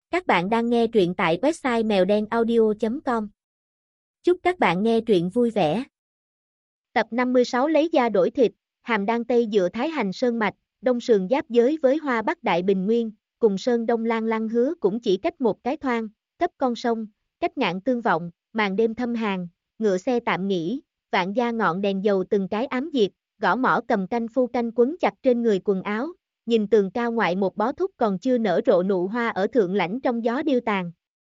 Các bạn đang nghe truyện tại website mèo đen audio.com. Chúc các bạn nghe truyện vui vẻ. Tập 56 lấy da đổi thịt, hàm đan tây dựa Thái Hành Sơn mạch, đông sườn giáp giới với Hoa Bắc Đại Bình Nguyên, cùng Sơn Đông Lan Lăng Hứa cũng chỉ cách một cái thoang, cấp con sông, cách ngạn tương vọng, màn đêm thâm hàn, ngựa xe tạm nghỉ, vạn gia ngọn đèn dầu từng cái ám diệt, gõ mõ cầm canh phu canh quấn chặt trên người quần áo. Nhìn tường cao ngoại một bó thúc còn chưa nở rộ nụ hoa ở thượng lãnh trong gió điêu tàn.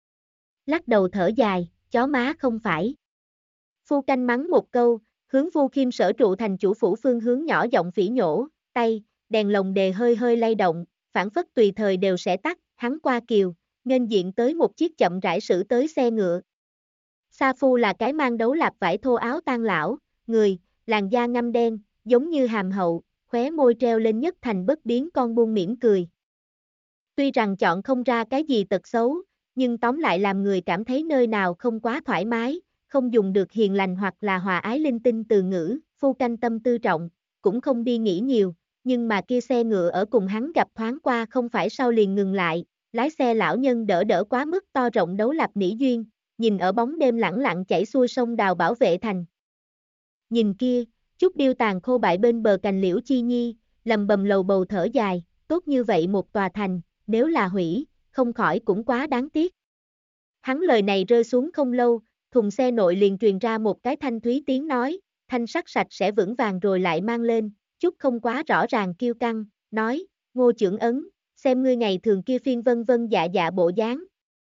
Lắc đầu thở dài, chó má không phải. Phu canh mắng một câu, hướng Vu Khiêm sở trụ thành chủ phủ phương hướng nhỏ giọng phỉ nhổ, tay, đèn lồng đề hơi hơi lay động, phản phất tùy thời đều sẽ tắt, hắn qua kiều, nghênh diện tới một chiếc chậm rãi xử tới xe ngựa. Sa Phu là cái mang đấu lạp vải thô áo tang lão, người, làn da ngăm đen, giống như hàm hậu, khóe môi treo lên nhất thành bất biến con buông mỉm cười. Tuy rằng chọn không ra cái gì tật xấu, nhưng tóm lại làm người cảm thấy nơi nào không quá thoải mái, không dùng được hiền lành hoặc là hòa ái linh tinh từ ngữ, Phu canh tâm tư trọng, cũng không đi nghĩ nhiều, nhưng mà kia xe ngựa ở cùng hắn gặp thoáng qua không phải sau liền ngừng lại, lái xe lão nhân đỡ quá mức to rộng đấu lạp nỉ duyên, nhìn ở bóng đêm lẳng lặng chảy xuôi sông đào bảo vệ thành. Nhìn kia, chút điêu tàn khô bại bên bờ cành liễu chi nhi, lầm bầm lầu bầu thở dài, tốt như vậy một tòa thành, nếu là hủy, không khỏi cũng quá đáng tiếc. Hắn lời này rơi xuống không lâu, thùng xe nội liền truyền ra một cái thanh thúy tiếng nói, thanh sắc sạch sẽ vững vàng rồi lại mang lên, chút không quá rõ ràng kiêu căng, nói, Ngô trưởng ấn, xem ngươi ngày thường kia phiên vân vân dạ dạ bộ dáng.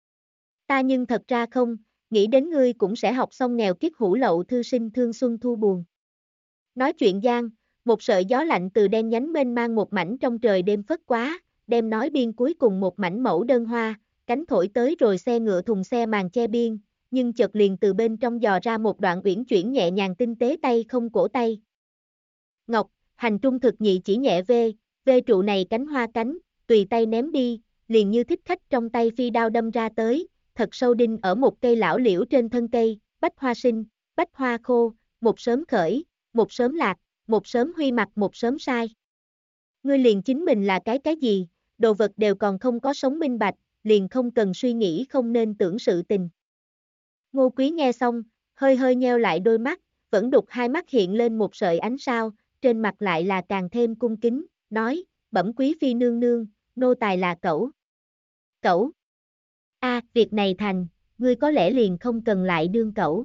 Ta nhưng thật ra không, nghĩ đến ngươi cũng sẽ học xong nghèo kiết hủ lậu thư sinh thương xuân thu buồn. Nói chuyện gian, một sợi gió lạnh từ đen nhánh mênh mang một mảnh trong trời đêm phất quá, đem nói biên cuối cùng một mảnh mẫu đơn hoa, cánh thổi tới rồi xe ngựa thùng xe màn che biên, nhưng chợt liền từ bên trong dò ra một đoạn uyển chuyển nhẹ nhàng tinh tế tay không cổ tay. Ngọc, hành trung thực nhị chỉ nhẹ vê trụ này cánh hoa cánh, tùy tay ném đi, liền như thích khách trong tay phi đao đâm ra tới, thật sâu đinh ở một cây lão liễu trên thân cây, bách hoa sinh, bách hoa khô, một sớm khởi, một sớm lạc, một sớm huy mặt một sớm sai. Ngươi liền chính mình là cái gì, đồ vật đều còn không có sống minh bạch, liền không cần suy nghĩ không nên tưởng sự tình. Ngô Quý nghe xong, hơi hơi nheo lại đôi mắt, vẫn đục hai mắt hiện lên một sợi ánh sao, trên mặt lại là càng thêm cung kính, nói, bẩm quý phi nương nương, nô tài là Cẩu. Cẩu. Việc này thành, ngươi có lẽ liền không cần lại đương Cẩu.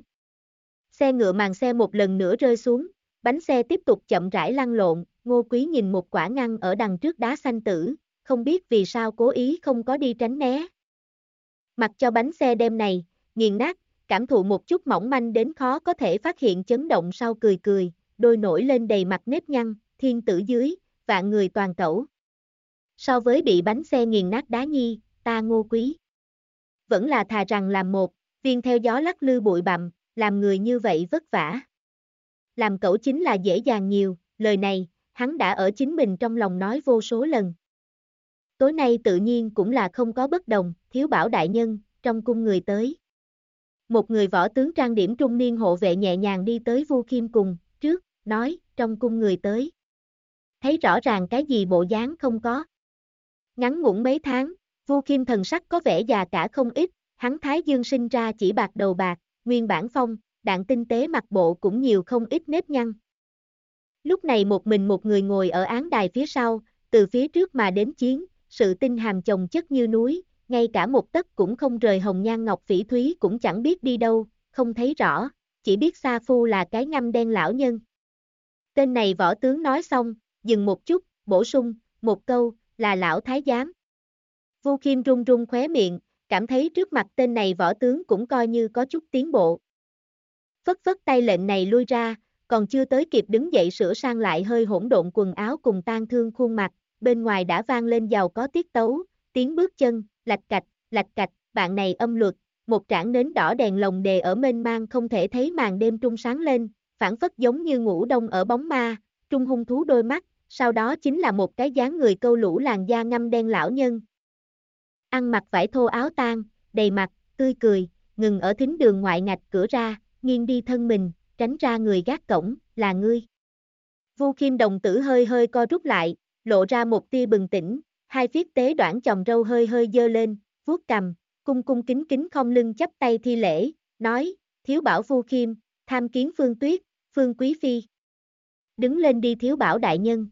Xe ngựa màn xe một lần nữa rơi xuống, bánh xe tiếp tục chậm rãi lăn lộn, Ngô Quý nhìn một quả ngăn ở đằng trước đá xanh tử, không biết vì sao cố ý không có đi tránh né. Mặc cho bánh xe đêm này, nghiền nát, cảm thụ một chút mỏng manh đến khó có thể phát hiện chấn động sau cười, đôi nổi lên đầy mặt nếp nhăn, thiên tử dưới, vạn người toàn Cẩu. So với bị bánh xe nghiền nát đá nhi, ta Ngô Quý vẫn là thà rằng làm một, viên theo gió lắc lư bụi bặm, làm người như vậy vất vả. Làm Cẩu chính là dễ dàng nhiều, lời này, hắn đã ở chính mình trong lòng nói vô số lần. Tối nay tự nhiên cũng là không có bất đồng, thiếu bảo đại nhân, trong cung người tới. Một người võ tướng trang điểm trung niên hộ vệ nhẹ nhàng đi tới Vu Khiêm cùng, trước, nói, trong cung người tới. Thấy rõ ràng cái gì bộ dáng không có. Ngắn ngủn mấy tháng, Vu Khiêm thần sắc có vẻ già cả không ít, hắn thái dương sinh ra chỉ bạc đầu bạc, nguyên bản phong, đạn tinh tế mặt bộ cũng nhiều không ít nếp nhăn. Lúc này một mình một người ngồi ở án đài phía sau, từ phía trước mà đến chiến, sự tinh hàm chồng chất như núi, ngay cả một tấc cũng không rời hồng nhan ngọc phỉ thúy cũng chẳng biết đi đâu, không thấy rõ, chỉ biết Sa Phu là cái ngăm đen lão nhân. Tên này võ tướng nói xong, dừng một chút, bổ sung, một câu, là lão thái giám. Vu Khiêm run run khóe miệng, cảm thấy trước mặt tên này võ tướng cũng coi như có chút tiến bộ. Phất phất tay lệnh này lui ra, còn chưa tới kịp đứng dậy sửa sang lại hơi hỗn độn quần áo cùng tang thương khuôn mặt, bên ngoài đã vang lên giàu có tiết tấu, tiếng bước chân, lạch cạch, bạn này âm luật, một trảng nến đỏ đèn lồng đề ở mênh mang không thể thấy màn đêm trung sáng lên, phản phất giống như ngủ đông ở bóng ma, trung hung thú đôi mắt, sau đó chính là một cái dáng người câu lũ làn da ngăm đen lão nhân. Ăn mặc vải thô áo tang, đầy mặt, tươi cười, ngừng ở thính đường ngoại ngạch cửa ra, nghiêng đi thân mình, tránh ra người gác cổng, là ngươi. Vu Khiêm đồng tử hơi hơi co rút lại, lộ ra một tia bừng tỉnh, hai phiết tế đoản chòm râu hơi hơi dơ lên, vuốt cằm, cung cung kính kính khom lưng chắp tay thi lễ, nói, thiếu bảo Vu Khiêm, tham kiến Phương Tuyết, Phương Quý Phi. Đứng lên đi thiếu bảo đại nhân.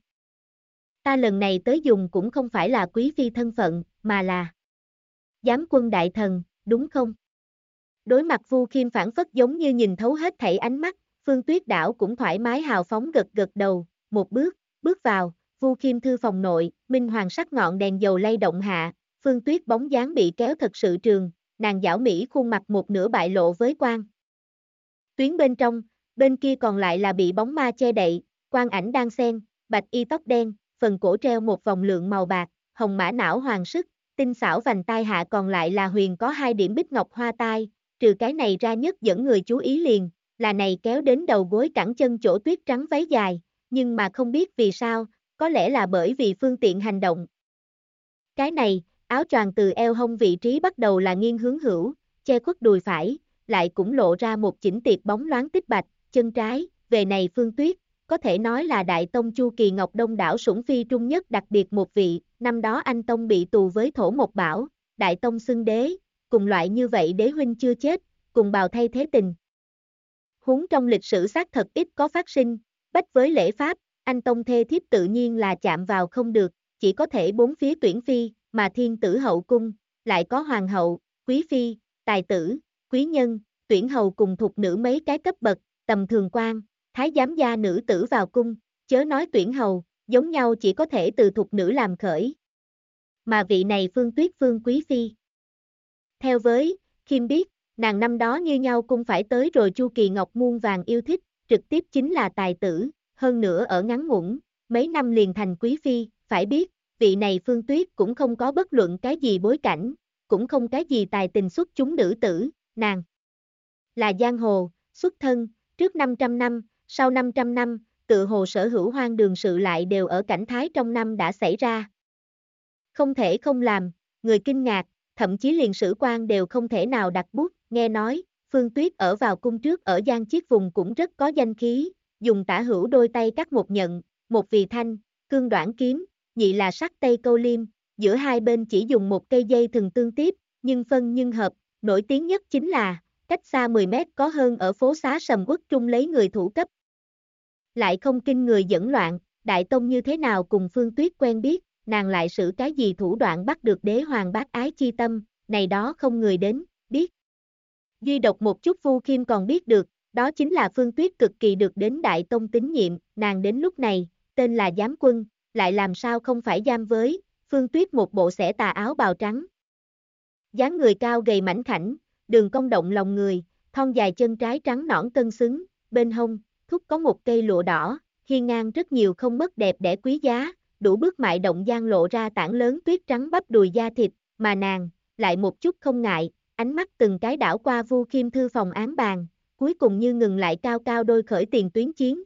Ta lần này tới dùng cũng không phải là Quý Phi thân phận, mà là Giám quân đại thần, đúng không? Đối mặt Vu Khiêm phản phất giống như nhìn thấu hết thảy ánh mắt, Phương Tuyết đảo cũng thoải mái hào phóng gật gật đầu, một bước vào, Vu Khiêm thư phòng nội, minh hoàng sắc ngọn đèn dầu lay động hạ, Phương Tuyết bóng dáng bị kéo thật sự trường, nàng giảo mỹ khuôn mặt một nửa bại lộ với quang. Tuyến bên trong, bên kia còn lại là bị bóng ma che đậy, quang ảnh đang xen, bạch y tóc đen, phần cổ treo một vòng lượng màu bạc, hồng mã não hoàng sức, tinh xảo vành tai hạ còn lại là huyền có 2 điểm bích ngọc hoa tai, trừ cái này ra nhất dẫn người chú ý liền, là này kéo đến đầu gối cẳng chân chỗ tuyết trắng váy dài, nhưng mà không biết vì sao, có lẽ là bởi vì phương tiện hành động. Cái này, áo choàng từ eo hông vị trí bắt đầu là nghiêng hướng hữu, che khuất đùi phải, lại cũng lộ ra một chỉnh tiệt bóng loáng tích bạch, chân trái, về này Phương Tuyết, có thể nói là Đại Tông Chu Kỳ Ngọc đông đảo sủng phi trung nhất đặc biệt một vị, năm đó anh Tông bị tù với Thổ Một Bảo, Đại Tông xưng đế, cùng loại như vậy đế huynh chưa chết, cùng bào thay thế tình. Huống trong lịch sử xác thật ít có phát sinh, bách với lễ pháp, anh Tông thê thiếp tự nhiên là chạm vào không được, chỉ có thể bốn phía tuyển phi, mà thiên tử hậu cung, lại có hoàng hậu, quý phi, tài tử, quý nhân, tuyển hầu cùng thục nữ mấy cái cấp bậc, tầm thường quan, thái giám gia nữ tử vào cung, chớ nói tuyển hầu, giống nhau chỉ có thể từ thục nữ làm khởi. Mà vị này Phương Tuyết Phương Quý Phi. Theo với, Khiêm biết, nàng năm đó như nhau cũng phải tới rồi Chu Kỳ Ngọc muôn vàng yêu thích, trực tiếp chính là tài tử, hơn nữa ở ngắn ngủn, mấy năm liền thành Quý Phi, phải biết, vị này Phương Tuyết cũng không có bất luận cái gì bối cảnh, cũng không cái gì tài tình xuất chúng nữ tử, nàng là giang hồ, xuất thân, trước 500 năm, sau 500 năm, tự hồ sở hữu hoang đường sự lại đều ở cảnh thái trong năm đã xảy ra. Không thể không làm, người kinh ngạc, thậm chí liền sử quan đều không thể nào đặt bút, nghe nói, Phương Tuyết ở vào cung trước ở Giang Chiết vùng cũng rất có danh khí, dùng tả hữu đôi tay cắt một nhận, một vì thanh, cương đoạn kiếm, nhị là sắc tây câu liêm, giữa hai bên chỉ dùng một cây dây thừng tương tiếp, nhưng phân nhưng hợp, nổi tiếng nhất chính là, cách xa 10 mét có hơn ở phố xá Sầm Uất Trung lấy người thủ cấp. Lại không kinh người dẫn loạn, Đại Tông như thế nào cùng Phương Tuyết quen biết, nàng lại sử cái gì thủ đoạn bắt được đế hoàng bác ái chi tâm, này đó không người đến, biết. Duy độc một chút Vu Khiêm còn biết được, đó chính là Phương Tuyết cực kỳ được đến Đại Tông tín nhiệm, nàng đến lúc này, tên là giám quân, lại làm sao không phải giam với, Phương Tuyết một bộ xẻ tà áo bào trắng. Dáng người cao gầy mảnh khảnh, đường cong động lòng người, thon dài chân trái trắng nõn cân xứng, bên hông, thúc có một cây lụa đỏ, hiên ngang rất nhiều không mất đẹp đẽ quý giá, đủ bước mại động gian lộ ra tảng lớn tuyết trắng bắp đùi da thịt, mà nàng, lại một chút không ngại, ánh mắt từng cái đảo qua Vu Khiêm thư phòng án bàn, cuối cùng như ngừng lại cao cao đôi khởi tiền tuyến chiến.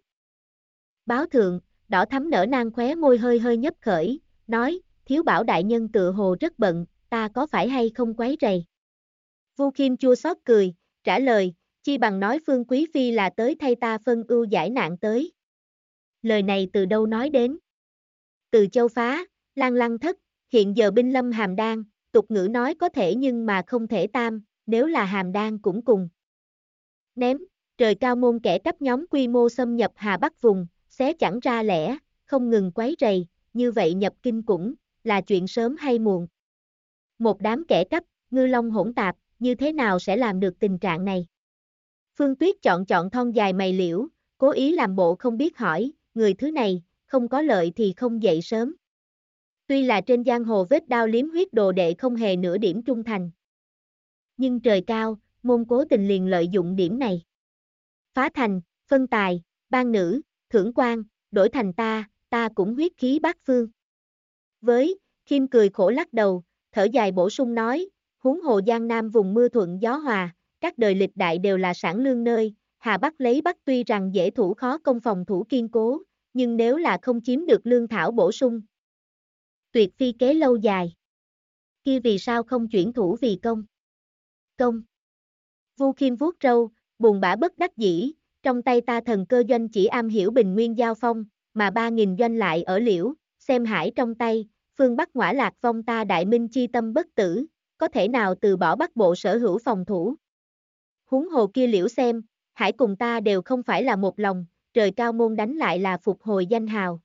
Báo thượng, đỏ thắm nở nang khóe môi hơi hơi nhấp khởi, nói, thiếu bảo đại nhân tựa hồ rất bận, ta có phải hay không quấy rầy? Vu Khiêm chua xót cười, trả lời, chi bằng nói Phương Quý Phi là tới thay ta phân ưu giải nạn tới. Lời này từ đâu nói đến? Từ châu phá, Lan Lăng thất, hiện giờ binh lâm Hàm Đan, tục ngữ nói có thể nhưng mà không thể tam, nếu là Hàm Đan cũng cùng. Ném, trời cao môn kẻ cấp nhóm quy mô xâm nhập Hà Bắc vùng, xé chẳng ra lẽ, không ngừng quấy rầy, như vậy nhập kinh cũng, là chuyện sớm hay muộn. Một đám kẻ cấp, ngư long hỗn tạp, như thế nào sẽ làm được tình trạng này? Phương Tuyết chọn thon dài mày liễu, cố ý làm bộ không biết hỏi, người thứ này, không có lợi thì không dậy sớm. Tuy là trên giang hồ vết đao liếm huyết đồ đệ không hề nửa điểm trung thành. Nhưng trời cao, môn cố tình liền lợi dụng điểm này. Phá thành, phân tài, ban nữ, thưởng quan, đổi thành ta cũng huyết khí bát phương. Với, Khiêm cười khổ lắc đầu, thở dài bổ sung nói, huống hồ Giang Nam vùng mưa thuận gió hòa, các đời lịch đại đều là sản lương nơi, Hà Bắc lấy Bắc tuy rằng dễ thủ khó công phòng thủ kiên cố, nhưng nếu là không chiếm được lương thảo bổ sung, tuyệt phi kế lâu dài. Kia vì sao không chuyển thủ vì công? Công. Vu Khiêm vuốt râu, buồn bã bất đắc dĩ, trong tay ta thần cơ doanh chỉ am hiểu bình nguyên giao phong, mà 3.000 doanh lại ở liễu, xem hải trong tay, phương Bắc ngõa lạc vong ta đại minh chi tâm bất tử, có thể nào từ bỏ Bắc Bộ sở hữu phòng thủ. Huống hồ kia Liễu xem, Hải cùng ta đều không phải là một lòng, trời cao môn đánh lại là phục hồi danh hào.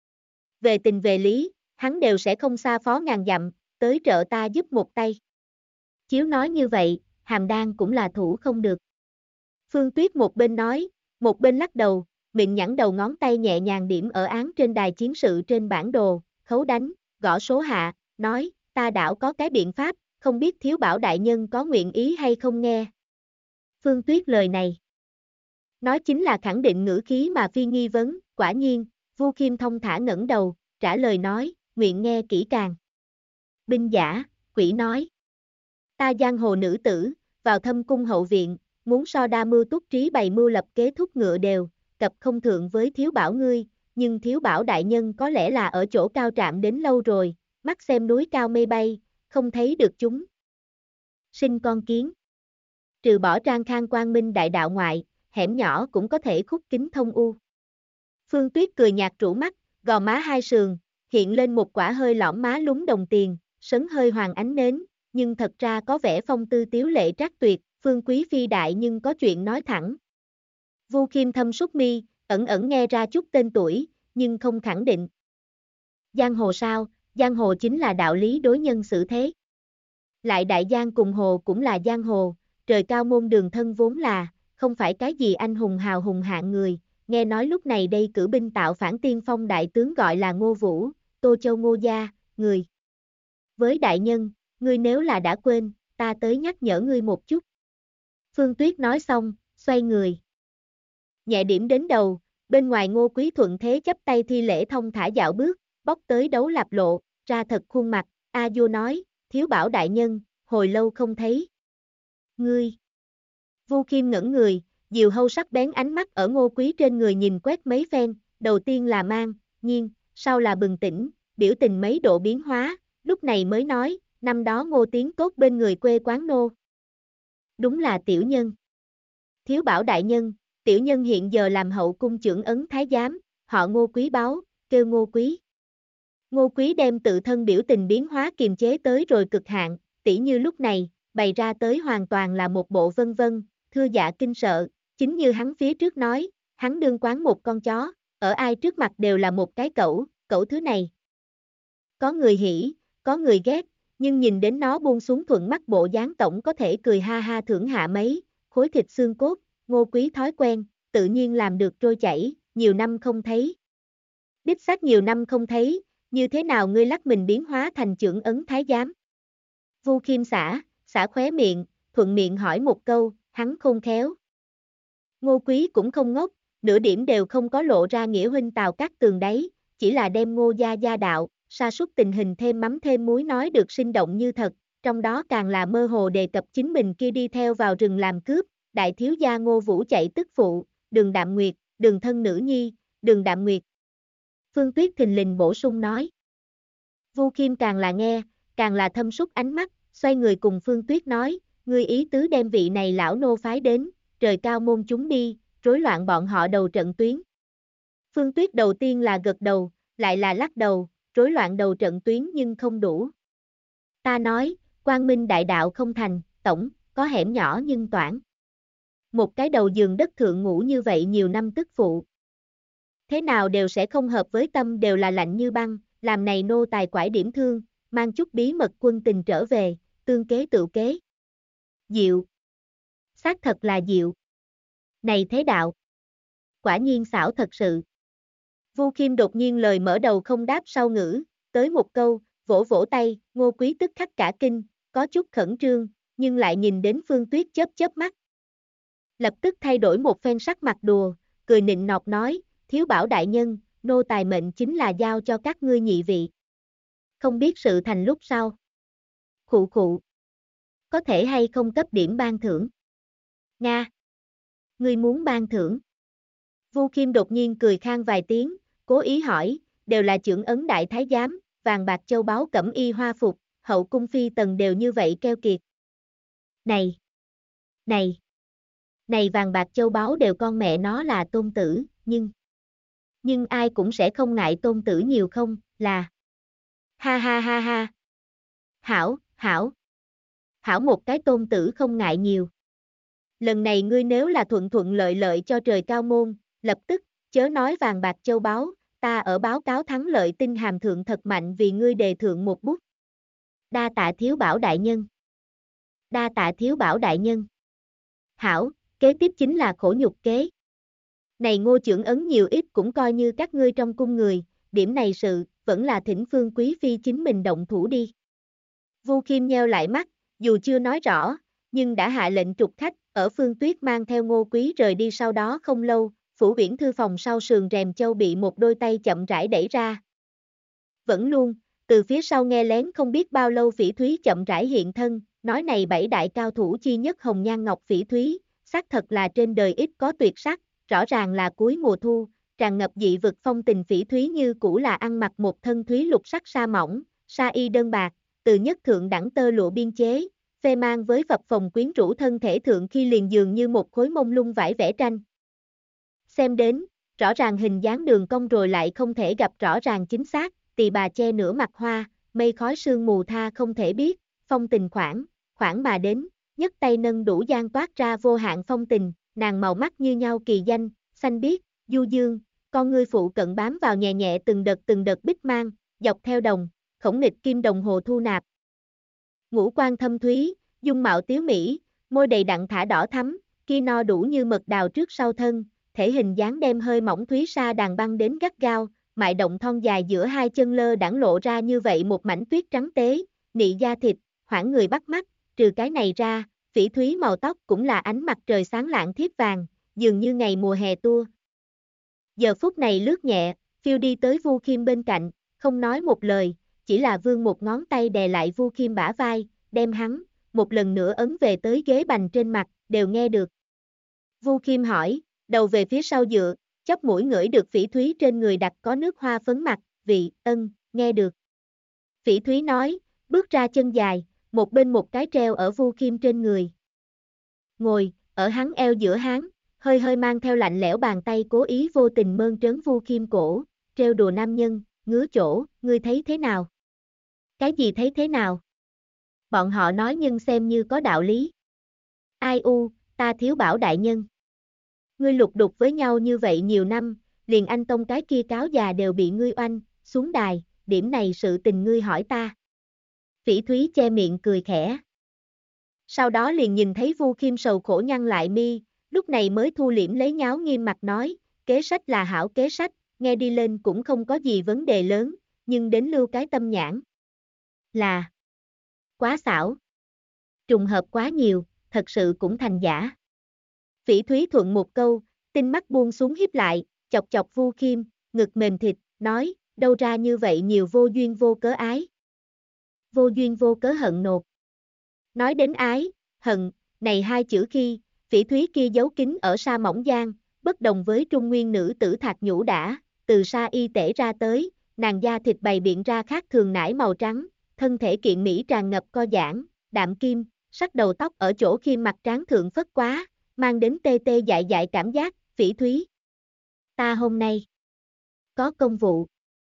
Về tình về lý, hắn đều sẽ không xa phó ngàn dặm, tới trợ ta giúp một tay. Chiếu nói như vậy, Hàm Đan cũng là thủ không được. Phương Tuyết một bên nói, một bên lắc đầu, miệng nhẵn đầu ngón tay nhẹ nhàng điểm ở án trên đài chiến sự trên bản đồ, khấu đánh, gõ số hạ, nói, ta đảo có cái biện pháp, không biết Thiếu Bảo đại nhân có nguyện ý hay không nghe. Phương Tuyết lời này nói chính là khẳng định ngữ khí mà phi nghi vấn, quả nhiên, Vu Khiêm thông thả ngẩng đầu, trả lời nói, nguyện nghe kỹ càng. Binh giả, quỷ nói, ta giang hồ nữ tử, vào thâm cung hậu viện, muốn so đa mưu túc trí bày mưu lập kế thúc ngựa đều, cập không thượng với Thiếu Bảo ngươi, nhưng Thiếu Bảo đại nhân có lẽ là ở chỗ cao trạm đến lâu rồi, mắt xem núi cao mây bay, không thấy được chúng. Sinh con kiến. Trừ bỏ Trang Khang quang minh đại đạo ngoại, hẻm nhỏ cũng có thể khúc kính thông u. Phương Tuyết cười nhạt rũ mắt, gò má hai sườn, hiện lên một quả hơi lõm má lúng đồng tiền, sấn hơi hoàng ánh nến, nhưng thật ra có vẻ phong tư tiếu lệ trác tuyệt, Phương Quý phi đại nhưng có chuyện nói thẳng. Vu Khiêm thâm súc mi, ẩn ẩn nghe ra chút tên tuổi, nhưng không khẳng định. Giang hồ sao, giang hồ chính là đạo lý đối nhân xử thế. Lại đại giang cùng hồ cũng là giang hồ, trời cao môn đường thân vốn là, không phải cái gì anh hùng hào hùng hạng người, nghe nói lúc này đây cử binh tạo phản tiên phong đại tướng gọi là Ngô Vũ, Tô Châu Ngô Gia, người. Với đại nhân, ngươi nếu là đã quên, ta tới nhắc nhở ngươi một chút. Phương Tuyết nói xong, xoay người. Nhẹ điểm đến đầu, bên ngoài Ngô Quý thuận thế chắp tay thi lễ thông thả dạo bước, bóc tới đấu lạp lộ, ra thật khuôn mặt, A Vua nói, Thiếu Bảo đại nhân, hồi lâu không thấy. Ngươi. Vu Khiêm ngẩng người, diều hâu sắc bén ánh mắt ở Ngô Quý trên người nhìn quét mấy phen, đầu tiên là mang, nhiên, sau là bừng tỉnh, biểu tình mấy độ biến hóa, lúc này mới nói, năm đó Ngô Tiến Cốt bên người quê quán nô. Đúng là tiểu nhân. Thiếu Bảo đại nhân, tiểu nhân hiện giờ làm hậu cung chưởng ấn thái giám, họ Ngô Quý báo, kêu Ngô Quý. Ngô Quý đem tự thân biểu tình biến hóa kiềm chế tới rồi cực hạn, tỉ như lúc này, bày ra tới hoàn toàn là một bộ vân vân, thưa dạ kinh sợ, chính như hắn phía trước nói, hắn đương quán một con chó, ở ai trước mặt đều là một cái cẩu thứ này. Có người hỉ, có người ghét, nhưng nhìn đến nó buông xuống thuận mắt bộ dáng tổng có thể cười ha ha thưởng hạ mấy, khối thịt xương cốt, Ngô Quý thói quen, tự nhiên làm được trôi chảy, nhiều năm không thấy. Đích xác nhiều năm không thấy, như thế nào ngươi lắc mình biến hóa thành chưởng ấn thái giám? Vu Khiêm xả khóe miệng, thuận miệng hỏi một câu, hắn khôn khéo. Ngô Quý cũng không ngốc, nửa điểm đều không có lộ ra nghĩa huynh Tào Cát Tường đấy, chỉ là đem Ngô gia gia đạo, sa sút tình hình thêm mắm thêm muối nói được sinh động như thật, trong đó càng là mơ hồ đề cập chính mình kia đi theo vào rừng làm cướp, đại thiếu gia Ngô Vũ chạy tức phụ, Đường Đạm Nguyệt, Đường thân nữ nhi, Đường Đạm Nguyệt. Phương Tuyết thình lình bổ sung nói. Vu Khiêm càng là nghe, càng là thâm sút ánh mắt, xoay người cùng Phương Tuyết nói, ngươi ý tứ đem vị này lão nô phái đến, trời cao môn chúng đi, rối loạn bọn họ đầu trận tuyến. Phương Tuyết đầu tiên là gật đầu, lại là lắc đầu, rối loạn đầu trận tuyến nhưng không đủ. Ta nói, quang minh đại đạo không thành, tổng, có hẻm nhỏ nhưng toản. Một cái đầu giường đất thượng ngủ như vậy nhiều năm tức phụ. Thế nào đều sẽ không hợp với tâm đều là lạnh như băng, làm này nô tài quải điểm thương, mang chút bí mật quân tình trở về, tương kế tự kế. Diệu. Xác thật là diệu. Này thế đạo. Quả nhiên xảo thật sự. Vu Khiêm đột nhiên lời mở đầu không đáp sau ngữ, tới một câu, vỗ vỗ tay, Ngô Quý tức khắc cả kinh, có chút khẩn trương, nhưng lại nhìn đến Phương Tuyết chớp chớp mắt. Lập tức thay đổi một phen sắc mặt đùa, cười nịnh nọt nói, Thiếu Bảo đại nhân, nô tài mệnh chính là giao cho các ngươi nhị vị. Không biết sự thành lúc sau. Khụ khụ. Có thể hay không cấp điểm ban thưởng? Nga. Ngươi muốn ban thưởng? Vu Khiêm đột nhiên cười khang vài tiếng, cố ý hỏi, đều là chưởng ấn đại thái giám, vàng bạc châu báu cẩm y hoa phục, hậu cung phi tần đều như vậy keo kiệt. Này! Này! Này vàng bạc châu báu đều con mẹ nó là tôn tử, nhưng ai cũng sẽ không ngại tôn tử nhiều không, là. Ha ha ha ha. Hảo, hảo. hảo một cái tôn tử không ngại nhiều. Lần này ngươi nếu là thuận thuận lợi lợi cho trời cao môn, lập tức, chớ nói vàng bạc châu báu, ta ở báo cáo thắng lợi tin hàm thượng thật mạnh vì ngươi đề thượng một bút. Đa tạ thiếu bảo đại nhân. Đa tạ thiếu bảo đại nhân. Hảo, kế tiếp chính là khổ nhục kế. Này Ngô Chưởng Ấn nhiều ít cũng coi như các ngươi trong cung người, điểm này sự, vẫn là thỉnh Phương Quý Phi chính mình động thủ đi. Vu Khiêm nheo lại mắt, dù chưa nói rõ, nhưng đã hạ lệnh trục khách, ở Phương Tuyết mang theo Ngô Quý rời đi sau đó không lâu, phủ biển thư phòng sau sườn rèm châu bị một đôi tay chậm rãi đẩy ra. Vẫn luôn, từ phía sau nghe lén không biết bao lâu Phỉ Thúy chậm rãi hiện thân, nói này bảy đại cao thủ chi nhất Hồng Nhan Ngọc Phỉ Thúy, xác thật là trên đời ít có tuyệt sắc, rõ ràng là cuối mùa thu, tràn ngập dị vực phong tình Phỉ Thúy như cũ là ăn mặc một thân thúy lục sắc sa mỏng, sa y đơn bạc, từ nhất thượng đẳng tơ lụa biên chế, phê mang với phập phồng quyến rũ thân thể thượng khi liền dường như một khối mông lung vải vẽ tranh. Xem đến, rõ ràng hình dáng đường cong rồi lại không thể gặp rõ ràng chính xác, tỳ bà che nửa mặt hoa, mây khói sương mù tha không thể biết, phong tình khoảng mà đến, nhất tay nâng đủ gian toát ra vô hạn phong tình, nàng màu mắt như nhau kỳ danh, xanh biếc, du dương, con ngươi phụ cận bám vào nhẹ nhẹ từng đợt bích mang, dọc theo đồng, khổng nghịch kim đồng hồ thu nạp. Ngũ quan thâm thúy, dung mạo tiếu mỹ, môi đầy đặn thả đỏ thắm, kia no đủ như mật đào trước sau thân, thể hình dáng đem hơi mỏng thúy sa đàn băng đến gắt gao, mại động thon dài giữa hai chân lơ đãng lộ ra như vậy một mảnh tuyết trắng tế, nị da thịt, hoảng người bắt mắt, trừ cái này ra, Phỉ Thúy màu tóc cũng là ánh mặt trời sáng lạng thiếp vàng, dường như ngày mùa hè tua. Giờ phút này lướt nhẹ, phiêu đi tới Vu Khiêm bên cạnh, không nói một lời, chỉ là vươn một ngón tay đè lại Vu Khiêm bả vai, đem hắn, một lần nữa ấn về tới ghế bành trên mặt, đều nghe được. Vu Khiêm hỏi, đầu về phía sau dựa, chóp mũi ngửi được Phỉ Thúy trên người đặt có nước hoa phấn mặt, nghe được. Phỉ Thúy nói, bước ra chân dài, một bên một cái treo ở Vu Khiêm trên người. Ngồi, ở hắn eo giữa hắn, hơi hơi mang theo lạnh lẽo bàn tay cố ý vô tình mơn trớn Vu Khiêm cổ, treo đùa nam nhân, ngứa chỗ, ngươi thấy thế nào? Cái gì thấy thế nào? Bọn họ nói nhưng xem như có đạo lý. Ai u, ta thiếu bảo đại nhân. Ngươi lục đục với nhau như vậy nhiều năm, liền anh tông cái kia cáo già đều bị ngươi oanh, xuống đài, điểm này sự tình ngươi hỏi ta. Phỉ Thúy che miệng cười khẽ. Sau đó liền nhìn thấy Vu Khiêm sầu khổ nhăn lại mi, lúc này mới thu liễm lấy nháo nghiêm mặt nói, kế sách là hảo kế sách, nghe đi lên cũng không có gì vấn đề lớn, nhưng đến lưu cái tâm nhãn. Là quá xảo. Trùng hợp quá nhiều, thật sự cũng thành giả. Phỉ Thúy thuận một câu, tinh mắt buông xuống hiếp lại, chọc chọc Vu Khiêm, ngực mềm thịt, nói, đâu ra như vậy nhiều vô duyên vô cớ ái. Vô duyên vô cớ hận nột. Nói đến ái, hận, này hai chữ khi, Phỉ Thúy kia giấu kín ở sa mỏng giang, bất đồng với trung nguyên nữ tử Thạc Nhũ đã, từ sa y tể ra tới, nàng da thịt bày biện ra khác thường nải màu trắng, thân thể kiện mỹ tràn ngập co giãn, đạm kim, sắc đầu tóc ở chỗ Khiêm mặt trán thượng phất quá, mang đến tê tê dại dại cảm giác, Phỉ Thúy. Ta hôm nay có công vụ.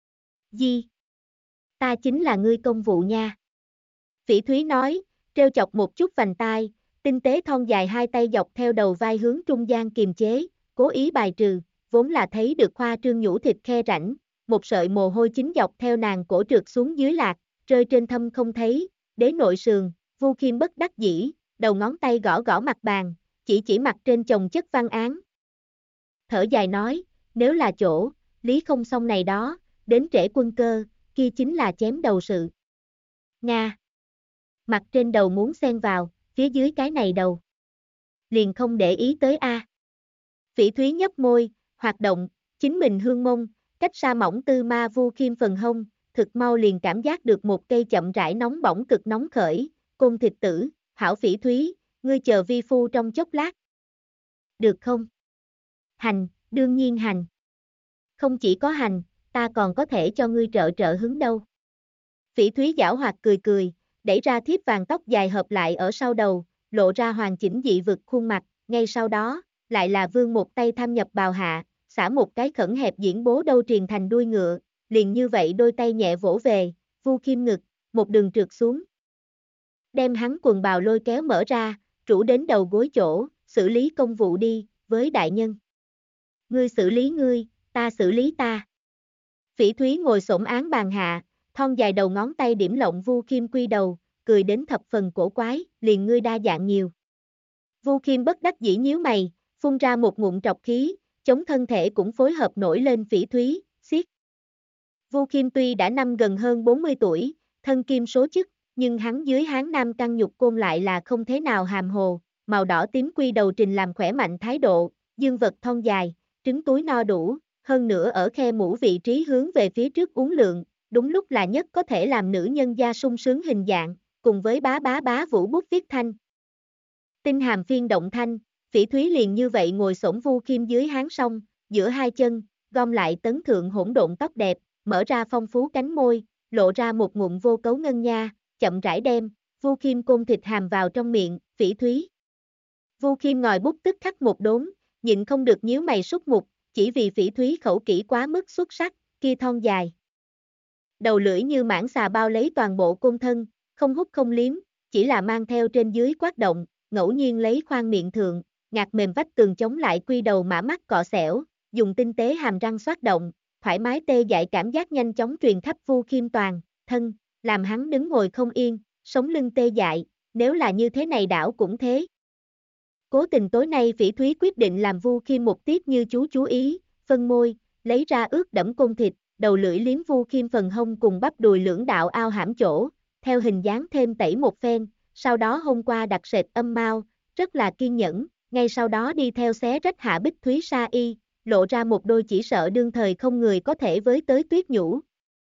Di. Ta chính là ngươi công vụ nha. Phỉ Thúy nói, treo chọc một chút vành tai, tinh tế thon dài hai tay dọc theo đầu vai hướng trung gian kiềm chế, cố ý bài trừ, vốn là thấy được khoa trương nhũ thịt khe rãnh, một sợi mồ hôi chính dọc theo nàng cổ trượt xuống dưới lạc, rơi trên thâm không thấy, đế nội sườn, Vu Khiêm bất đắc dĩ, đầu ngón tay gõ gõ mặt bàn, chỉ mặt trên chồng chất văn án. Thở dài nói, nếu là chỗ, lý không xong này đó, đến trễ quân cơ, kia chính là chém đầu sự. Nga. Mặt trên đầu muốn xen vào, phía dưới cái này đầu. Liền không để ý tới a. Phỉ Thúy nhấp môi, hoạt động, chính mình hương mông, cách xa mỏng tư ma Vu Khiêm phần hông, thực mau liền cảm giác được một cây chậm rãi nóng bỏng cực nóng khởi, côn thịt tử, hảo Phỉ Thúy, ngươi chờ vi phu trong chốc lát. Được không? Hành, đương nhiên hành. Không chỉ có hành, ta còn có thể cho ngươi trợ hứng đâu. Phỉ Thúy giảo hoạt cười, đẩy ra thiếp vàng tóc dài hợp lại ở sau đầu, lộ ra hoàn chỉnh dị vực khuôn mặt, ngay sau đó, lại là vươn một tay tham nhập bào hạ, xả một cái khẩn hẹp diễn bố đâu triền thành đuôi ngựa, liền như vậy đôi tay nhẹ vỗ về, Vu Khiêm ngực, một đường trượt xuống. Đem hắn quần bào lôi kéo mở ra, rũ đến đầu gối chỗ, xử lý công vụ đi, với đại nhân. Ngươi xử lý ngươi, ta xử lý ta. Phỉ Thúy ngồi xổm án bàn hạ, thon dài đầu ngón tay điểm lộng Vu Khiêm quy đầu, cười đến thập phần cổ quái, liền ngươi đa dạng nhiều. Vu Khiêm bất đắc dĩ nhíu mày, phun ra một ngụm trọc khí, chống thân thể cũng phối hợp nổi lên Phỉ Thúy, xiết. Vu Khiêm tuy đã năm gần hơn 40 tuổi, thân kim số chức, nhưng hắn dưới hán nam căng nhục côn lại là không thế nào hàm hồ, màu đỏ tím quy đầu trình làm khỏe mạnh thái độ, dương vật thon dài, trứng túi no đủ, hơn nữa ở khe mũ vị trí hướng về phía trước uốn lượn, đúng lúc là nhất có thể làm nữ nhân gia sung sướng hình dạng, cùng với bá bá bá vũ bút viết thanh. Tinh hàm phiên động thanh, Phỉ Thúy liền như vậy ngồi xổm Vu Khiêm dưới háng song, giữa hai chân, gom lại tấn thượng hỗn độn tóc đẹp, mở ra phong phú cánh môi, lộ ra một ngụm vô cấu ngân nha, chậm rãi đem, Vu Khiêm côn thịt hàm vào trong miệng, Phỉ Thúy. Vu Khiêm ngòi bút tức khắc một đốn, nhịn không được nhíu mày súc mục, chỉ vì Phỉ Thúy khẩu kỹ quá mức xuất sắc, kia thon dài. Đầu lưỡi như mãng xà bao lấy toàn bộ côn thân, không hút không liếm, chỉ là mang theo trên dưới quát động, ngẫu nhiên lấy khoang miệng thượng, ngạt mềm vách tường chống lại quy đầu mã mắt cọ xẻo, dùng tinh tế hàm răng xoát động, thoải mái tê dại cảm giác nhanh chóng truyền khắp Vu Khiêm toàn thân, làm hắn đứng ngồi không yên, sống lưng tê dại, nếu là như thế này đảo cũng thế. Cố tình tối nay Phỉ Thúy quyết định làm Vu Khiêm một tiếp như chú ý, phân môi, lấy ra ướt đẫm côn thịt, đầu lưỡi liếm Vu Khiêm phần hông cùng bắp đùi lưỡng đạo ao hãm chỗ, theo hình dáng thêm tẩy một phen, sau đó hôm qua đặt sệt âm mau, rất là kiên nhẫn, ngay sau đó đi theo xé rách hạ bích thúy sa y, lộ ra một đôi chỉ sợ đương thời không người có thể với tới tuyết nhũ.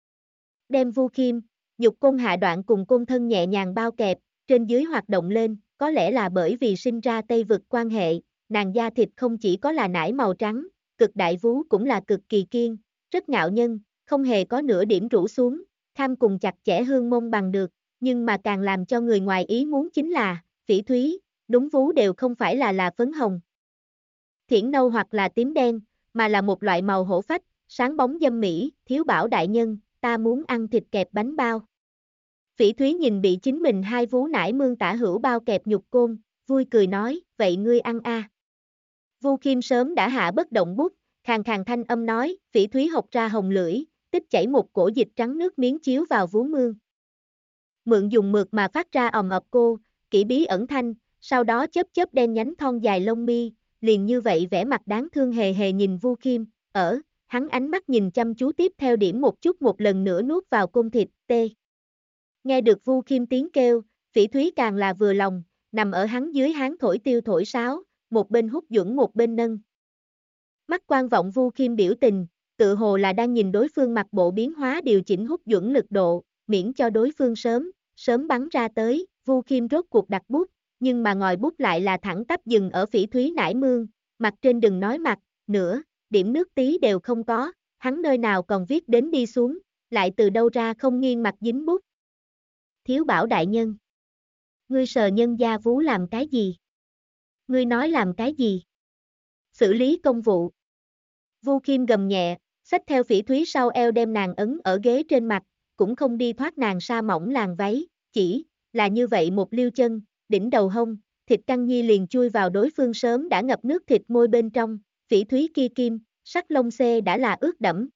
Đem Vu Khiêm, nhục côn hạ đoạn cùng côn thân nhẹ nhàng bao kẹp, trên dưới hoạt động lên, có lẽ là bởi vì sinh ra Tây vực quan hệ, nàng da thịt không chỉ có là nải màu trắng, cực đại vú cũng là cực kỳ kiên, rất ngạo nhân, không hề có nửa điểm rũ xuống, kham cùng chặt chẽ hương mông bằng được, nhưng mà càng làm cho người ngoài ý muốn chính là, Phỉ Thúy, đúng vú đều không phải là phấn hồng, thiển nâu hoặc là tím đen, mà là một loại màu hổ phách, sáng bóng dâm mỹ, thiếu bảo đại nhân, ta muốn ăn thịt kẹp bánh bao. Phỉ Thúy nhìn bị chính mình hai vú nải mương tả hữu bao kẹp nhục côn, vui cười nói, vậy ngươi ăn a. Vu Khiêm sớm đã hạ bất động bút, khàn khàn thanh âm nói, Phỉ Thúy hộc ra hồng lưỡi, tích chảy một cổ dịch trắng nước miếng chiếu vào vú mương. Mượn dùng mượt mà phát ra ầm ập cô, kỹ bí ẩn thanh, sau đó chớp đen nhánh thon dài lông mi, liền như vậy vẻ mặt đáng thương hề hề nhìn Vu Khiêm, hắn ánh mắt nhìn chăm chú tiếp theo điểm một chút một lần nữa nuốt vào côn thịt, tê. Nghe được Vu Khiêm tiếng kêu, Phỉ Thúy càng là vừa lòng, nằm ở hắn dưới háng thổi tiêu thổi sáo, một bên hút duẩn một bên nâng. Mắt quan vọng Vu Khiêm biểu tình, tự hồ là đang nhìn đối phương mặt bộ biến hóa điều chỉnh hút duẩn lực độ, miễn cho đối phương sớm bắn ra tới, Vu Khiêm rốt cuộc đặt bút, nhưng mà ngòi bút lại là thẳng tắp dừng ở Phỉ Thúy nải mương, mặt trên đừng nói mặt, nữa, điểm nước tí đều không có, hắn nơi nào còn viết đến đi xuống, lại từ đâu ra không nghiêng mặt dính bút. Thiếu bảo đại nhân. Ngươi sờ nhân gia vú làm cái gì? Ngươi nói làm cái gì? Xử lý công vụ. Vu Khiêm gầm nhẹ, xách theo Phỉ Thúy sau eo đem nàng ấn ở ghế trên mặt, cũng không đi thoát nàng sa mỏng làn váy, chỉ là như vậy một liêu chân, đỉnh đầu hông, thịt căng nhi liền chui vào đối phương sớm đã ngập nước thịt môi bên trong, Phỉ Thúy kia kim, sắc lông xê đã là ướt đẫm.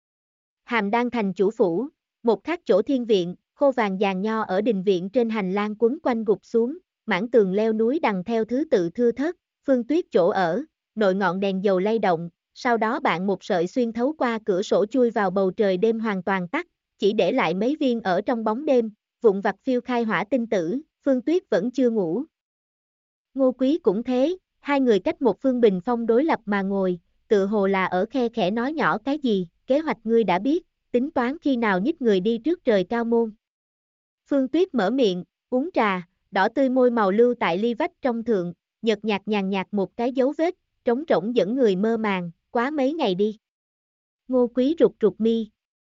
Hàm đang thành chủ phủ, một khác chỗ thiên viện, khô vàng vàng nho ở đình viện trên hành lang quấn quanh gục xuống, mảng tường leo núi đằng theo thứ tự thưa thớt, Phương Tuyết chỗ ở, nội ngọn đèn dầu lay động, sau đó bạn một sợi xuyên thấu qua cửa sổ chui vào bầu trời đêm hoàn toàn tắt, chỉ để lại mấy viên ở trong bóng đêm, vụn vặt phiêu khai hỏa tinh tử, Phương Tuyết vẫn chưa ngủ. Ngô Quý cũng thế, hai người cách một phương bình phong đối lập mà ngồi, tự hồ là ở khe khẽ nói nhỏ cái gì, kế hoạch ngươi đã biết, tính toán khi nào nhích người đi trước trời cao môn. Phương Tuyết mở miệng, uống trà, đỏ tươi môi màu lưu tại ly vách trong thượng, nhợt nhạt nhàn nhạt một cái dấu vết, trống rỗng dẫn người mơ màng, quá mấy ngày đi. Ngô Quý rụt rụt mi.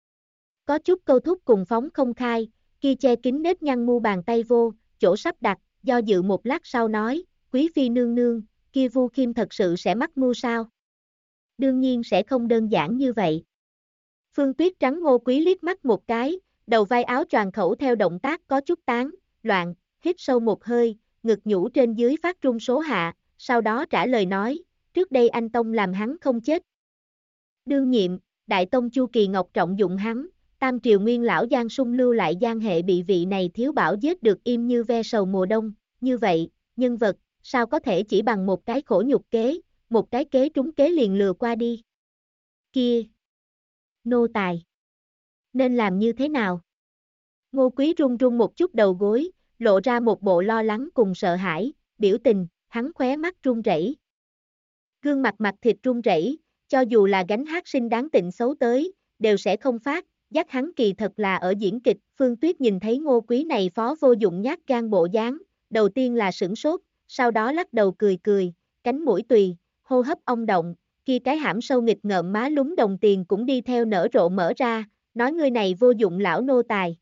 Có chút câu thúc cùng phóng không khai, kia che kín nếp nhăn mu bàn tay vô, chỗ sắp đặt, do dự một lát sau nói, Quý phi nương nương, kia Vu Khiêm thật sự sẽ mắc mưu sao? Đương nhiên sẽ không đơn giản như vậy. Phương Tuyết trắng Ngô Quý liếc mắt một cái, đầu vai áo choàng khẩu theo động tác có chút tán, loạn, hít sâu một hơi, ngực nhũ trên dưới phát run số hạ, sau đó trả lời nói, trước đây anh Tông làm hắn không chết. Đương nhiệm, Đại Tông Chu Kỳ Ngọc trọng dụng hắn, Tam Triều Nguyên lão Giang Sung lưu lại Giang hệ bị vị này thiếu bảo giết được im như ve sầu mùa đông, như vậy, nhân vật, sao có thể chỉ bằng một cái khổ nhục kế, một cái kế trúng kế liền lừa qua đi. Kia! Nô tài! Nên làm như thế nào? Ngô Quý run run một chút đầu gối, lộ ra một bộ lo lắng cùng sợ hãi, biểu tình, hắn khóe mắt run rẩy. Gương mặt mặt thịt run rẩy, cho dù là gánh hát sinh đáng tịnh xấu tới, đều sẽ không phát, dắt hắn kỳ thật là ở diễn kịch. Phương Tuyết nhìn thấy Ngô Quý này phó vô dụng nhát gan bộ dáng, đầu tiên là sửng sốt, sau đó lắc đầu cười cười, cánh mũi tùy, hô hấp ong động, kia cái hãm sâu nghịch ngợm má lúm đồng tiền cũng đi theo nở rộ mở ra, nói ngươi này vô dụng lão nô tài.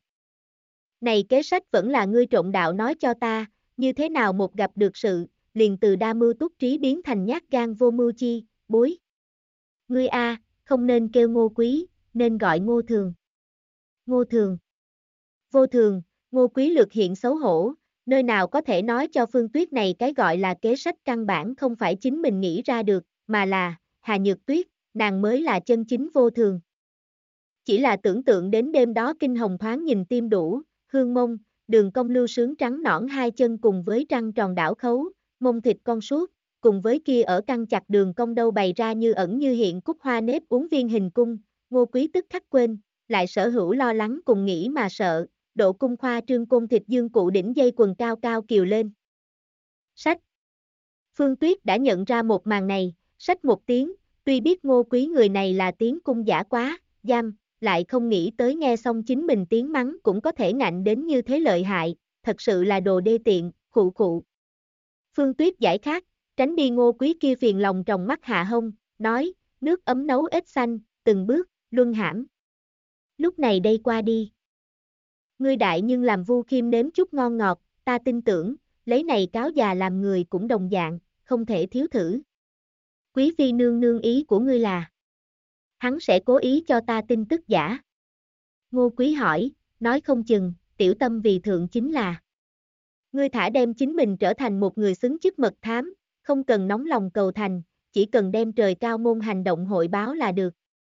Này kế sách vẫn là ngươi trộn đạo nói cho ta, như thế nào một gặp được sự, liền từ đa mưu túc trí biến thành nhát gan vô mưu chi, bối. Ngươi a, không nên kêu Ngô Quý, nên gọi Ngô Thường. Ngô Thường. Vô thường, Ngô Quý lược hiện xấu hổ, nơi nào có thể nói cho Phương Tuyết này cái gọi là kế sách căn bản không phải chính mình nghĩ ra được, mà là, Hà Nhược Tuyết, nàng mới là chân chính vô thường. Chỉ là tưởng tượng đến đêm đó kinh hồng thoáng nhìn tim đủ, hương mông, đường cong lưu sướng trắng nõn hai chân cùng với trăng tròn đảo khấu, mông thịt con suốt, cùng với kia ở căng chặt đường cong đâu bày ra như ẩn như hiện cúc hoa nếp uốn viên hình cung, Ngô Quý tức khắc quên, lại sở hữu lo lắng cùng nghĩ mà sợ, độ cung khoa trương côn thịt dương cụ đỉnh dây quần cao cao kiều lên. Sách. Phương Tuyết đã nhận ra một màn này, sách một tiếng, tuy biết Ngô Quý người này là tiếng cung giả quá, giam, lại không nghĩ tới nghe xong chính mình tiếng mắng cũng có thể ngạnh đến như thế lợi hại, thật sự là đồ đê tiện, khụ khụ. Phương Tuyết giải khát, tránh đi Ngô Quý kia phiền lòng trong mắt hạ hông, nói, nước ấm nấu ếch xanh, từng bước, luân hãm. Lúc này đây qua đi. Ngươi đại nhưng làm Vu Khiêm nếm chút ngon ngọt, ta tin tưởng, lấy này cáo già làm người cũng đồng dạng, không thể thiếu thử. Quý phi nương nương ý của ngươi là, hắn sẽ cố ý cho ta tin tức giả. Ngô Quý hỏi, nói không chừng, tiểu tâm vì thượng chính là. Ngươi thả đem chính mình trở thành một người xứng chức mật thám, không cần nóng lòng cầu thành, chỉ cần đem trời cao môn hành động hội báo là được.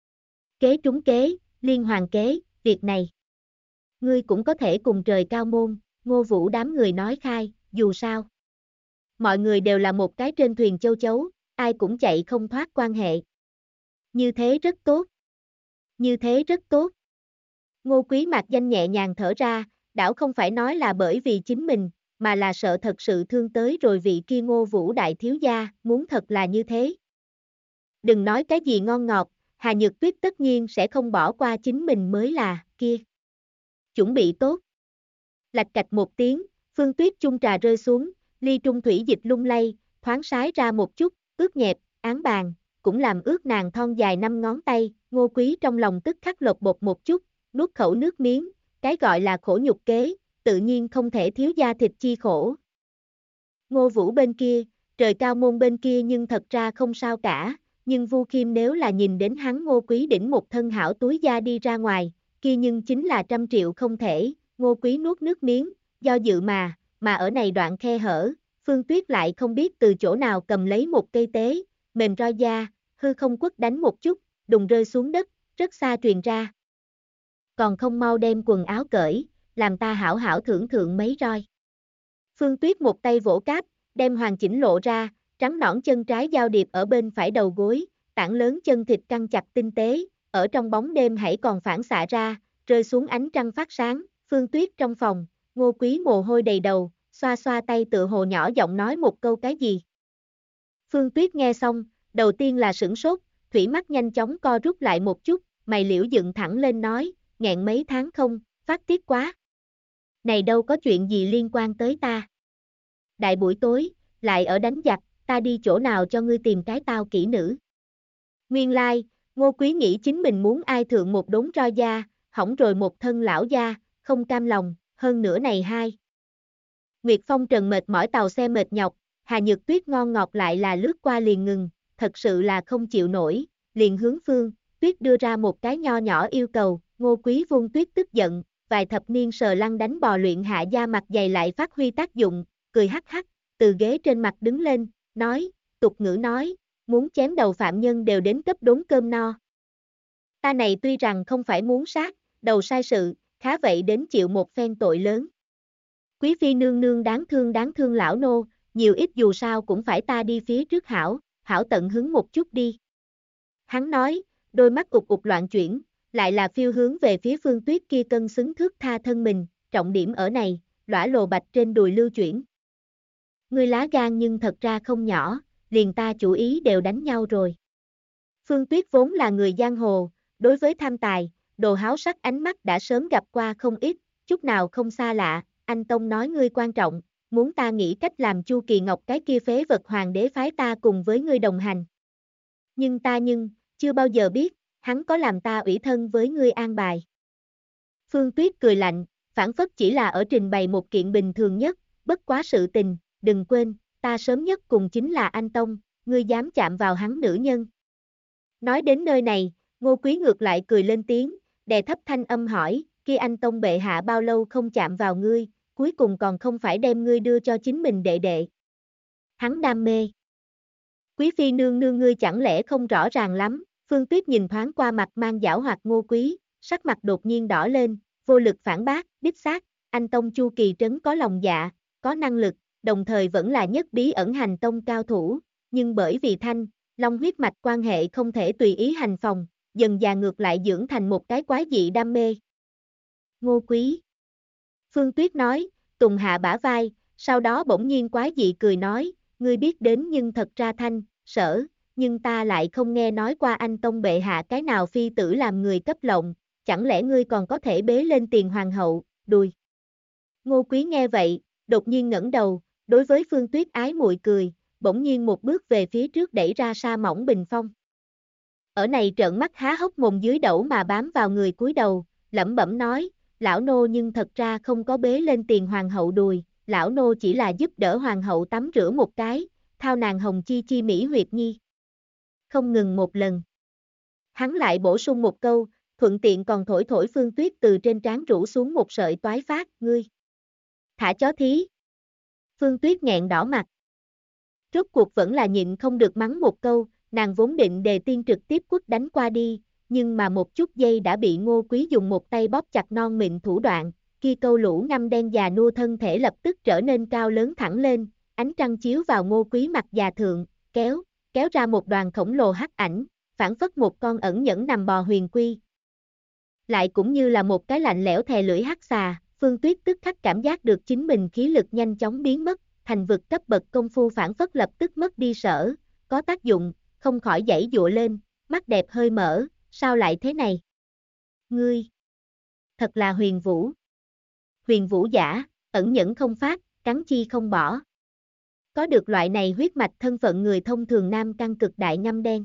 Kế trúng kế, liên hoàn kế, việc này. Ngươi cũng có thể cùng trời cao môn, Ngô Vũ đám người nói khai, dù sao. Mọi người đều là một cái trên thuyền châu chấu, ai cũng chạy không thoát quan hệ. Như thế rất tốt. Như thế rất tốt. Ngô Quý mạc danh nhẹ nhàng thở ra, đảo không phải nói là bởi vì chính mình, mà là sợ thật sự thương tới rồi vị kia Ngô Vũ đại thiếu gia, muốn thật là như thế. Đừng nói cái gì ngon ngọt, Hà Nhược Tuyết tất nhiên sẽ không bỏ qua chính mình mới là, kia. Chuẩn bị tốt. Lạch cạch một tiếng, Phương Tuyết chung trà rơi xuống, ly trung thủy dịch lung lay, thoáng sái ra một chút, ướt nhẹp, án bàn, cũng làm ướt nàng thon dài 5 ngón tay, Ngô Quý trong lòng tức khắc lột bột một chút, nuốt khẩu nước miếng, cái gọi là khổ nhục kế, tự nhiên không thể thiếu da thịt chi khổ. Ngô Vũ bên kia, trời cao môn bên kia nhưng thật ra không sao cả, nhưng Vu Khiêm nếu là nhìn đến hắn Ngô Quý đỉnh một thân hảo túi da đi ra ngoài, kia nhưng chính là 100 triệu không thể, Ngô Quý nuốt nước miếng, do dự mà ở này đoạn khe hở, Phương Tuyết lại không biết từ chỗ nào cầm lấy một cây tế, mềm roi da, hư không quất đánh một chút, đùng rơi xuống đất, rất xa truyền ra. Còn không mau đem quần áo cởi, làm ta hảo hảo thưởng thượng mấy roi. Phương Tuyết một tay vỗ cáp, đem hoàn chỉnh lộ ra, trắng nõn chân trái giao điệp ở bên phải đầu gối, tảng lớn chân thịt căng chặt tinh tế, ở trong bóng đêm hãy còn phản xạ ra, rơi xuống ánh trăng phát sáng, Phương Tuyết trong phòng, Ngô Quý mồ hôi đầy đầu, xoa xoa tay tựa hồ nhỏ giọng nói một câu cái gì. Phương Tuyết nghe xong, đầu tiên là sửng sốt, thủy mắt nhanh chóng co rút lại một chút, mày liễu dựng thẳng lên nói, nghẹn mấy tháng không, phát tiết quá. Này đâu có chuyện gì liên quan tới ta. Đại buổi tối, lại ở đánh giặc, ta đi chỗ nào cho ngươi tìm cái tao kỹ nữ. Nguyên lai, Ngô Quý nghĩ chính mình muốn ai thượng một đống roi da, hỏng rồi một thân lão da, không cam lòng, hơn nữa này hai. Nguyệt Phong Trần mệt mỏi tàu xe mệt nhọc, Hà Nhược Tuyết ngon ngọt lại là lướt qua liền ngừng, thật sự là không chịu nổi, liền hướng Phương Tuyết đưa ra một cái nho nhỏ yêu cầu, Ngô Quý Vung Tuyết tức giận, vài thập niên sờ lăn đánh bò luyện hạ da mặt dày lại phát huy tác dụng, cười hắc hắc, từ ghế trên mặt đứng lên, nói, tục ngữ nói, muốn chém đầu phạm nhân đều đến cấp đốn cơm no. Ta này tuy rằng không phải muốn sát, đầu sai sự, khá vậy đến chịu một phen tội lớn. Quý phi nương nương đáng thương lão nô, nhiều ít dù sao cũng phải ta đi phía trước hảo tận hứng một chút đi. Hắn nói, đôi mắt ục ục loạn chuyển, lại là phiêu hướng về phía Phương Tuyết kia cân xứng thước tha thân mình, trọng điểm ở này, lõa lồ bạch trên đùi lưu chuyển. Ngươi lá gan nhưng thật ra không nhỏ, liền ta chủ ý đều đánh nhau rồi. Phương Tuyết vốn là người giang hồ, đối với tham tài, đồ háo sắc ánh mắt đã sớm gặp qua không ít, chút nào không xa lạ, anh Tông nói ngươi quan trọng, muốn ta nghĩ cách làm Chu Kỳ Ngọc cái kia phế vật hoàng đế phái ta cùng với ngươi đồng hành. Nhưng chưa bao giờ biết, hắn có làm ta ủy thân với ngươi an bài. Phương Tuyết cười lạnh, phản phất chỉ là ở trình bày một kiện bình thường nhất, bất quá sự tình, đừng quên, ta sớm nhất cùng chính là anh Tông, ngươi dám chạm vào hắn nữ nhân. Nói đến nơi này, Ngô Quý ngược lại cười lên tiếng, đè thấp thanh âm hỏi, kia anh Tông bệ hạ bao lâu không chạm vào ngươi, cuối cùng còn không phải đem ngươi đưa cho chính mình đệ đệ. Hắn đam mê. Quý phi nương nương ngươi chẳng lẽ không rõ ràng lắm, Phương Tuyết nhìn thoáng qua mặt mang giảo hoạt Ngô Quý, sắc mặt đột nhiên đỏ lên, vô lực phản bác, đích xác, anh Tông Chu Kỳ Trấn có lòng dạ, có năng lực, đồng thời vẫn là nhất bí ẩn hành tông cao thủ, nhưng bởi vì Thanh, Long huyết mạch quan hệ không thể tùy ý hành phòng, dần dà ngược lại dưỡng thành một cái quái dị đam mê. Ngô Quý. Phương Tuyết nói, tùng hạ bả vai, sau đó bỗng nhiên quái dị cười nói, ngươi biết đến nhưng thật ra Thanh, Sở, nhưng ta lại không nghe nói qua anh Tông bệ hạ cái nào phi tử làm người cấp lộng, chẳng lẽ ngươi còn có thể bế lên tiền hoàng hậu, đùi. Ngô Quý nghe vậy, đột nhiên ngẩng đầu, đối với Phương Tuyết ái muội cười, bỗng nhiên một bước về phía trước đẩy ra sa mỏng bình phong. Ở này trợn mắt há hốc mồm dưới đẩu mà bám vào người cúi đầu, lẩm bẩm nói, lão nô nhưng thật ra không có bế lên tiền hoàng hậu đùi, lão nô chỉ là giúp đỡ hoàng hậu tắm rửa một cái, thao nàng hồng chi chi mỹ huyệt nhi. Không ngừng một lần. Hắn lại bổ sung một câu, thuận tiện còn thổi Phương Tuyết từ trên trán rủ xuống một sợi toái phát, ngươi. Thả chó thí. Phương Tuyết nghẹn đỏ mặt. Rốt cuộc vẫn là nhịn không được mắng một câu, nàng vốn định đề tiên trực tiếp quất đánh qua đi, nhưng mà một chút giây đã bị Ngô Quý dùng một tay bóp chặt non mịn thủ đoạn, kia câu lũ ngăm đen già nua thân thể lập tức trở nên cao lớn thẳng lên, ánh trăng chiếu vào Ngô Quý mặt già thượng, kéo ra một đoàn khổng lồ hắc ảnh, phản phất một con ẩn nhẫn nằm bò huyền quy. Lại cũng như là một cái lạnh lẽo thè lưỡi hắc xà, Phương Tuyết tức khắc cảm giác được chính mình khí lực nhanh chóng biến mất, thành vực cấp bậc công phu phản phất lập tức mất đi sở, có tác dụng, không khỏi giãy giụa lên, mắt đẹp hơi mở, sao lại thế này? Ngươi! Thật là huyền vũ. Huyền vũ giả, ẩn nhẫn không phát, cắn chi không bỏ. Có được loại này huyết mạch thân phận người thông thường nam căn cực đại ngăm đen.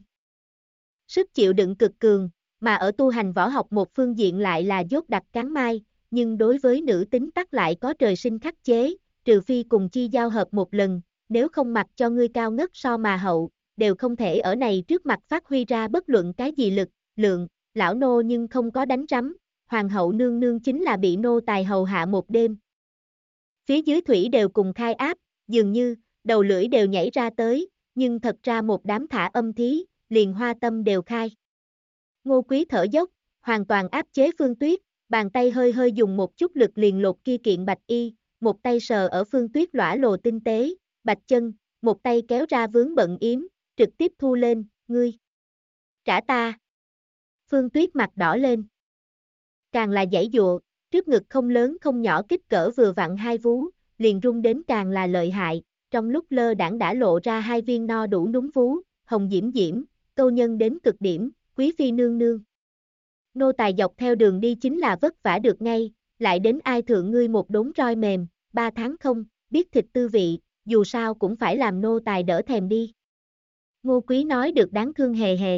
Sức chịu đựng cực cường, mà ở tu hành võ học một phương diện lại là dốt đặc cán mai, nhưng đối với nữ tính tắc lại có trời sinh khắc chế, trừ phi cùng chi giao hợp một lần, nếu không mặc cho ngươi cao ngất so mà hậu, đều không thể ở này trước mặt phát huy ra bất luận cái gì lực, lượng, lão nô nhưng không có đánh rắm, hoàng hậu nương nương chính là bị nô tài hầu hạ một đêm. Phía dưới thủy đều cùng khai áp, dường như, đầu lưỡi đều nhảy ra tới, nhưng thật ra một đám thả âm thí, liền hoa tâm đều khai. Ngô Quý thở dốc, hoàn toàn áp chế Phương Tuyết, bàn tay hơi hơi dùng một chút lực liền lột kia kiện bạch y, một tay sờ ở Phương Tuyết lõa lồ tinh tế, bạch chân, một tay kéo ra vướng bận yếm, trực tiếp thu lên, ngươi. Trả ta. Phương Tuyết mặt đỏ lên. Càng là giãy giụa, trước ngực không lớn không nhỏ kích cỡ vừa vặn hai vú, liền rung đến càng là lợi hại, trong lúc lơ đãng đã lộ ra hai viên no đủ núm vú, hồng diễm diễm, câu nhân đến cực điểm, quý phi nương nương. Nô tài dọc theo đường đi chính là vất vả được ngay, lại đến ai thượng ngươi một đốn roi mềm, 3 tháng không, biết thịt tư vị, dù sao cũng phải làm nô tài đỡ thèm đi. Ngô Quý nói được đáng thương hề hề.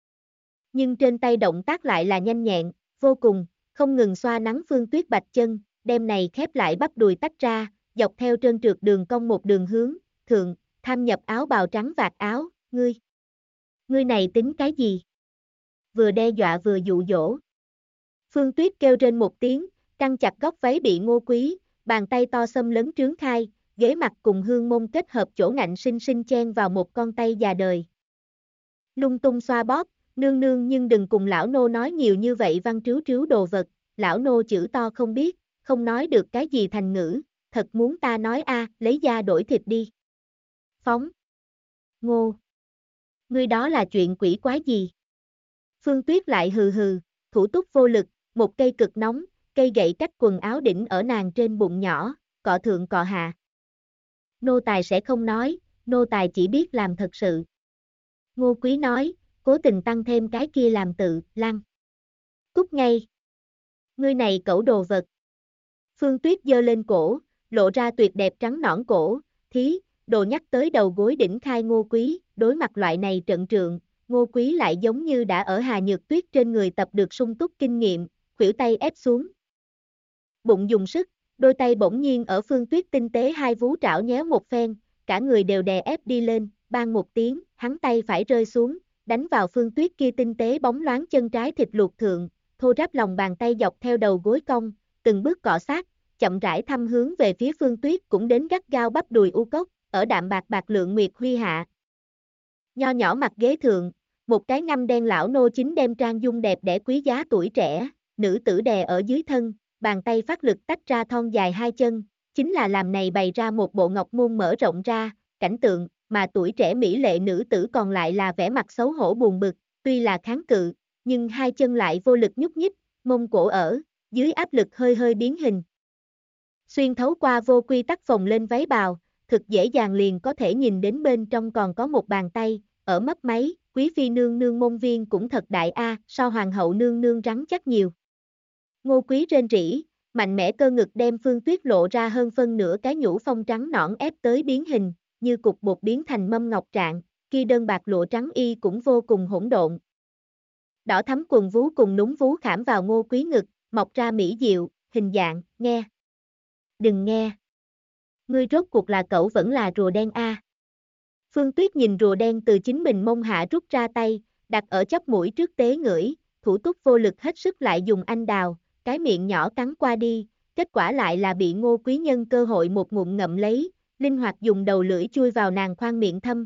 Nhưng trên tay động tác lại là nhanh nhẹn, vô cùng, không ngừng xoa nắng Phương Tuyết bạch chân, đem này khép lại bắp đùi tách ra, dọc theo trơn trượt đường cong một đường hướng, thượng, tham nhập áo bào trắng vạt áo, ngươi. Ngươi này tính cái gì? Vừa đe dọa vừa dụ dỗ. Phương Tuyết kêu trên một tiếng, Căng chặt góc váy bị Ngô Quý, bàn tay to xâm lấn trướng khai, ghế mặt cùng hương môn kết hợp chỗ ngạnh xinh xinh chen vào một con tay già đời. Lung tung xoa bóp, nương nương nhưng đừng cùng lão nô nói nhiều như vậy văn trứu trứu đồ vật, lão nô chữ to không biết, không nói được cái gì thành ngữ, thật muốn ta nói a, lấy da đổi thịt đi. Phóng. Ngô. Ngươi đó là chuyện quỷ quái gì? Phương Tuyết lại hừ hừ, thủ túc vô lực, một cây cực nóng, cây gậy cách quần áo đỉnh ở nàng trên bụng nhỏ, cọ thượng cọ hạ. Nô tài sẽ không nói, nô tài chỉ biết làm thật sự. Ngô Quý nói, cố tình tăng thêm cái kia làm tự, lăng. Cút ngay. Ngươi này cẩu đồ vật. Phương Tuyết giơ lên cổ, lộ ra tuyệt đẹp trắng nõn cổ, thí, đồ nhắc tới đầu gối đỉnh khai Ngô Quý, đối mặt loại này trận trượng, Ngô Quý lại giống như đã ở Hà Nhược Tuyết trên người tập được sung túc kinh nghiệm, khuỷu tay ép xuống. Bụng dùng sức, đôi tay bỗng nhiên ở Phương Tuyết tinh tế hai vú trảo nhéo một phen, cả người đều đè ép đi lên, bang một tiếng, hắn tay phải rơi xuống, đánh vào Phương Tuyết kia tinh tế bóng loáng chân trái thịt luộc thượng, thô ráp lòng bàn tay dọc theo đầu gối cong, từng bước cọ sát, chậm rãi thăm hướng về phía Phương Tuyết cũng đến gắt gao bắp đùi u cốc, ở đạm bạc bạc lượng nguyệt huy hạ. Nho nhỏ mặt ghế thượng, một cái ngăm đen lão nô chính đem trang dung đẹp đẽ quý giá tuổi trẻ, nữ tử đè ở dưới thân, bàn tay phát lực tách ra thon dài hai chân, chính là làm này bày ra một bộ ngọc môn mở rộng ra, cảnh tượng, mà tuổi trẻ mỹ lệ nữ tử còn lại là vẻ mặt xấu hổ buồn bực, tuy là kháng cự, nhưng hai chân lại vô lực nhúc nhích, mông cổ ở, dưới áp lực hơi hơi biến hình. Xuyên thấu qua vô quy tắc phồng lên váy bào, thực dễ dàng liền có thể nhìn đến bên trong còn có một bàn tay, ở mấp máy, quý phi nương nương môn viên cũng thật đại a, so hoàng hậu nương nương rắn chắc nhiều. Ngô Quý rên rỉ, mạnh mẽ cơ ngực đem Phương Tuyết lộ ra hơn phân nửa cái nhũ phong trắng nõn ép tới biến hình, như cục bột biến thành mâm ngọc trạng, kia đơn bạc lụa trắng y cũng vô cùng hỗn độn. Đỏ thắm quần vú cùng núng vú khảm vào Ngô Quý ngực, mọc ra mỹ diệu, hình dạng, nghe. Đừng nghe. Ngươi rốt cuộc là cậu vẫn là rùa đen a. Phương Tuyết nhìn rùa đen từ chính mình mông hạ rút ra tay, đặt ở chóp mũi trước tế ngửi, thủ túc vô lực hết sức lại dùng anh đào, cái miệng nhỏ cắn qua đi, kết quả lại là bị Ngô Quý nhân cơ hội một ngụm ngậm lấy, linh hoạt dùng đầu lưỡi chui vào nàng khoang miệng thâm.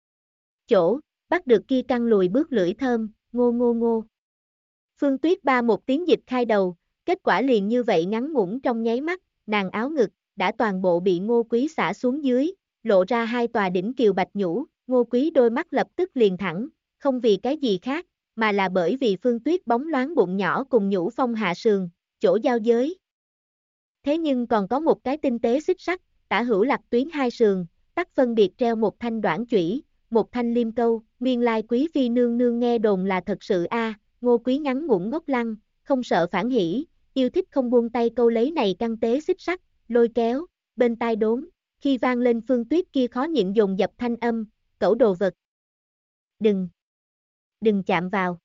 Chỗ, bắt được kia căng lùi bước lưỡi thơm, ngô ngô ngô. Phương Tuyết ba một tiếng dịch khai đầu, kết quả liền như vậy ngắn ngủn trong nháy mắt, nàng áo ngực, đã toàn bộ bị Ngô Quý xả xuống dưới, lộ ra hai tòa đỉnh kiều bạch nhũ, Ngô Quý đôi mắt lập tức liền thẳng, không vì cái gì khác, mà là bởi vì Phương Tuyết bóng loáng bụng nhỏ cùng nhũ phong hạ sườn, chỗ giao giới. Thế nhưng còn có một cái tinh tế xích sắt, tả hữu lạc tuyến hai sườn, tắc phân biệt treo một thanh đoản chủy, một thanh liêm câu, nguyên lai quý phi nương nương nghe đồn là thật sự a. Ngô Quý ngắn ngủn ngốc lăng, không sợ phản hỉ, yêu thích không buông tay câu lấy này căng tế xích sắt, lôi kéo, bên tai đốn, khi vang lên Phương Tuyết kia khó nhịn dồn dập thanh âm, cẩu đồ vật. Đừng chạm vào.